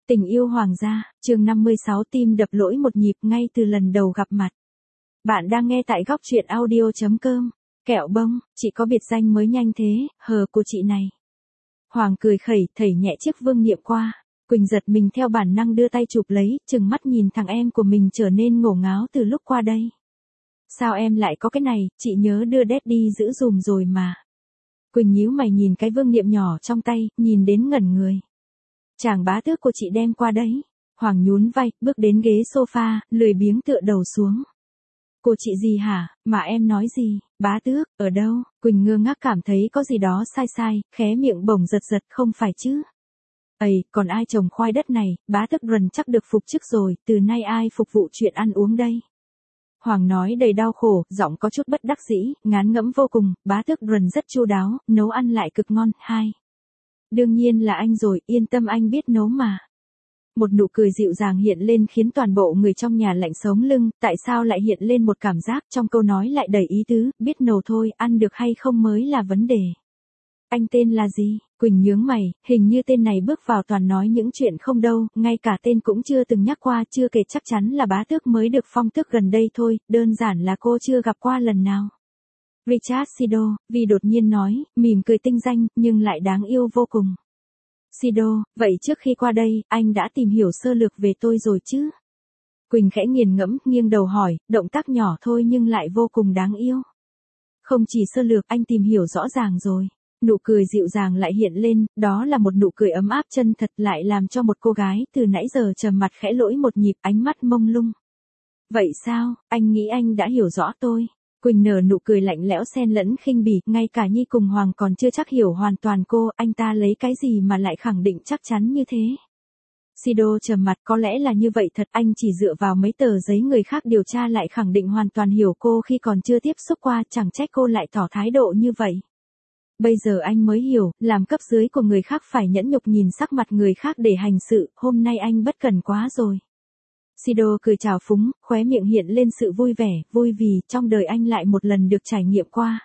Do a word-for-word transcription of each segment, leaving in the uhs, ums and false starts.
Tình yêu hoàng gia, chương năm mươi sáu tim đập lỗi một nhịp ngay từ lần đầu gặp mặt. Bạn đang nghe tại góc truyện audio chấm com. Kẹo bông, chị có biệt danh mới nhanh thế, hờ của chị này. Hoàng cười khẩy, thảy nhẹ chiếc vương niệm qua. Quỳnh giật mình theo bản năng đưa tay chụp lấy, chừng mắt nhìn thằng em của mình trở nên ngổ ngáo từ lúc qua đây. Sao em lại có cái này, chị nhớ đưa Daddy giữ dùm rồi mà. Quỳnh nhíu mày nhìn cái vương niệm nhỏ trong tay, nhìn đến ngẩn người. Chàng bá tước của chị đem qua đấy. Hoàng nhún vai, bước đến ghế sofa, lười biếng tựa đầu xuống. Cô chị gì hả, mà em nói gì, bá tước, ở đâu? Quỳnh ngơ ngác cảm thấy có gì đó sai sai, khé miệng bổng giật giật, không phải chứ. Ây, còn ai trồng khoai đất này, bá tước Rần chắc được phục chức rồi, từ nay ai phục vụ chuyện ăn uống đây? Hoàng nói đầy đau khổ, giọng có chút bất đắc dĩ, ngán ngẫm vô cùng, bá tước Rần rất chu đáo, nấu ăn lại cực ngon, hai. Đương nhiên là anh rồi, yên tâm anh biết nấu mà. Một nụ cười dịu dàng hiện lên khiến toàn bộ người trong nhà lạnh sống lưng, tại sao lại hiện lên một cảm giác trong câu nói lại đầy ý tứ, biết nấu thôi, ăn được hay không mới là vấn đề. Anh tên là gì? Quỳnh nhướng mày, hình như tên này bước vào toàn nói những chuyện không đâu, ngay cả tên cũng chưa từng nhắc qua, chưa kể chắc chắn là bá tước mới được phong tước gần đây thôi, đơn giản là cô chưa gặp qua lần nào. Richard Sido, vì đột nhiên nói, mỉm cười tinh danh, nhưng lại đáng yêu vô cùng. Sido, vậy trước khi qua đây, anh đã tìm hiểu sơ lược về tôi rồi chứ? Quỳnh khẽ nghiền ngẫm, nghiêng đầu hỏi, động tác nhỏ thôi nhưng lại vô cùng đáng yêu. Không chỉ sơ lược, anh tìm hiểu rõ ràng rồi. Nụ cười dịu dàng lại hiện lên, đó là một nụ cười ấm áp chân thật lại làm cho một cô gái từ nãy giờ trầm mặt khẽ lỗi một nhịp, ánh mắt mông lung. Vậy sao, anh nghĩ anh đã hiểu rõ tôi? Quỳnh nở nụ cười lạnh lẽo xen lẫn khinh bỉ, ngay cả Nhi cùng Hoàng còn chưa chắc hiểu hoàn toàn cô, anh ta lấy cái gì mà lại khẳng định chắc chắn như thế. Sido trầm mặt, có lẽ là như vậy thật, anh chỉ dựa vào mấy tờ giấy người khác điều tra lại khẳng định hoàn toàn hiểu cô khi còn chưa tiếp xúc qua, chẳng trách cô lại tỏ thái độ như vậy. Bây giờ anh mới hiểu, làm cấp dưới của người khác phải nhẫn nhục nhìn sắc mặt người khác để hành sự, hôm nay anh bất cần quá rồi. Sido cười chào phúng, khóe miệng hiện lên sự vui vẻ, vui vì trong đời anh lại một lần được trải nghiệm qua.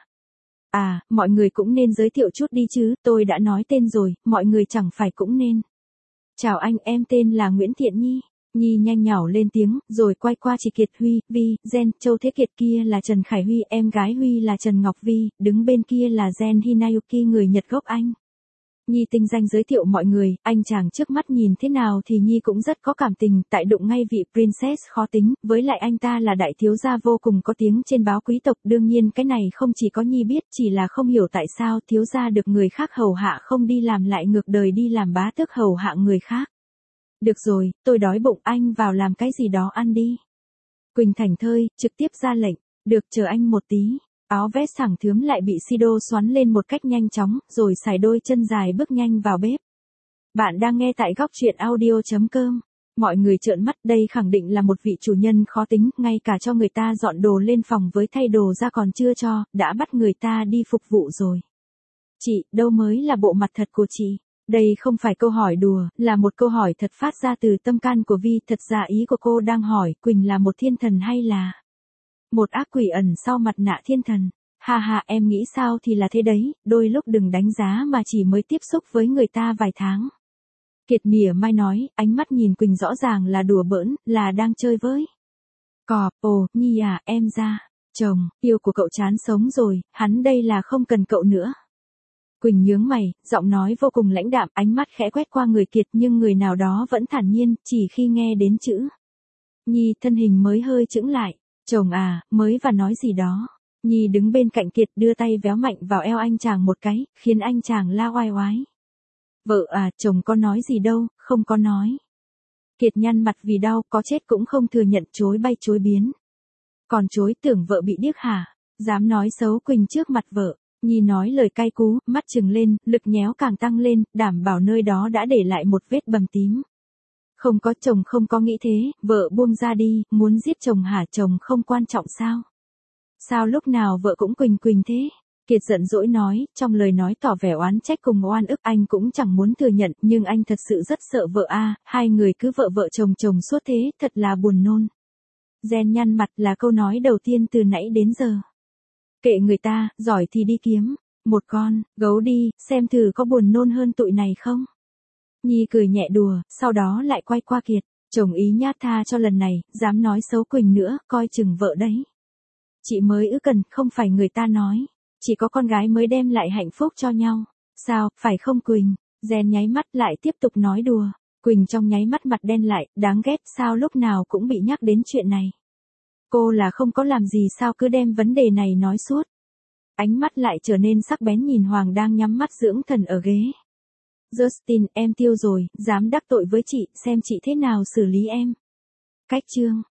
À, mọi người cũng nên giới thiệu chút đi chứ, tôi đã nói tên rồi, mọi người chẳng phải cũng nên. Chào anh, em tên là Nguyễn Thiện Nhi. Nhi nhanh nhảu lên tiếng, rồi quay qua chị Kiệt Huy, Vi, Gen, Châu Thế Kiệt kia là Trần Khải Huy, em gái Huy là Trần Ngọc Vi, đứng bên kia là Gen Hinayuki người Nhật gốc Anh. Nhi tinh danh giới thiệu mọi người, anh chàng trước mắt nhìn thế nào thì Nhi cũng rất có cảm tình, tại đụng ngay vị princess khó tính, với lại anh ta là đại thiếu gia vô cùng có tiếng trên báo quý tộc, đương nhiên cái này không chỉ có Nhi biết, chỉ là không hiểu tại sao thiếu gia được người khác hầu hạ không đi làm lại ngược đời đi làm bá tước hầu hạ người khác. Được rồi, tôi đói bụng, anh vào làm cái gì đó ăn đi. Quỳnh thảnh thơi, trực tiếp ra lệnh, được chờ anh một tí. Áo vest sảng thướm lại bị Sido xoắn lên một cách nhanh chóng, rồi xài đôi chân dài bước nhanh vào bếp. Bạn đang nghe tại góc truyện audio chấm com. Mọi người trợn mắt, đây khẳng định là một vị chủ nhân khó tính, ngay cả cho người ta dọn đồ lên phòng với thay đồ ra còn chưa cho, đã bắt người ta đi phục vụ rồi. Chị, đâu mới là bộ mặt thật của chị? Đây không phải câu hỏi đùa, là một câu hỏi thật phát ra từ tâm can của Vi, thật ra ý của cô đang hỏi, Quỳnh là một thiên thần hay là một ác quỷ ẩn sau mặt nạ thiên thần? Ha ha, em nghĩ sao thì là thế đấy, đôi lúc đừng đánh giá mà chỉ mới tiếp xúc với người ta vài tháng. Kiệt mỉa mai nói, ánh mắt nhìn Quỳnh rõ ràng là đùa bỡn, là đang chơi với. Cò, ồ, Nhi à, em ra. Chồng, yêu của cậu chán sống rồi, hắn đây là không cần cậu nữa. Quỳnh nhướng mày, giọng nói vô cùng lãnh đạm, ánh mắt khẽ quét qua người Kiệt nhưng người nào đó vẫn thản nhiên, chỉ khi nghe đến chữ Nhi thân hình mới hơi chững lại. Chồng à, mới và nói gì đó. Nhi đứng bên cạnh Kiệt đưa tay véo mạnh vào eo anh chàng một cái, khiến anh chàng la oai oái. Vợ à, chồng có nói gì đâu, không có nói. Kiệt nhăn mặt vì đau, có chết cũng không thừa nhận, chối bay chối biến. Còn chối tưởng vợ bị điếc hả? Dám nói xấu Quỳnh trước mặt vợ. Nhi nói lời cay cú, mắt trừng lên, lực nhéo càng tăng lên, đảm bảo nơi đó đã để lại một vết bầm tím. Không có, chồng không có nghĩ thế, vợ buông ra đi, muốn giết chồng hả? Chồng không quan trọng sao? Sao lúc nào vợ cũng Quỳnh Quỳnh thế? Kiệt giận dỗi nói, trong lời nói tỏ vẻ oán trách cùng oan ức, anh cũng chẳng muốn thừa nhận, nhưng anh thật sự rất sợ vợ a, hai người cứ vợ vợ chồng chồng suốt thế, thật là buồn nôn. Gen nhăn mặt là câu nói đầu tiên từ nãy đến giờ. Kệ người ta, giỏi thì đi kiếm một con gấu đi, xem thử có buồn nôn hơn tụi này không. Nhi cười nhẹ đùa, sau đó lại quay qua Kiệt. Chồng ý nhát tha cho lần này, dám nói xấu Quỳnh nữa, coi chừng vợ đấy. Chị mới ư cần, không phải người ta nói. Chỉ có con gái mới đem lại hạnh phúc cho nhau. Sao, phải không Quỳnh? Gen nháy mắt lại tiếp tục nói đùa. Quỳnh trong nháy mắt mặt đen lại, đáng ghét sao lúc nào cũng bị nhắc đến chuyện này. Cô là không có làm gì sao cứ đem vấn đề này nói suốt. Ánh mắt lại trở nên sắc bén nhìn Hoàng đang nhắm mắt dưỡng thần ở ghế. Justin, em tiêu rồi, dám đắc tội với chị, xem chị thế nào xử lý em. Cách chương.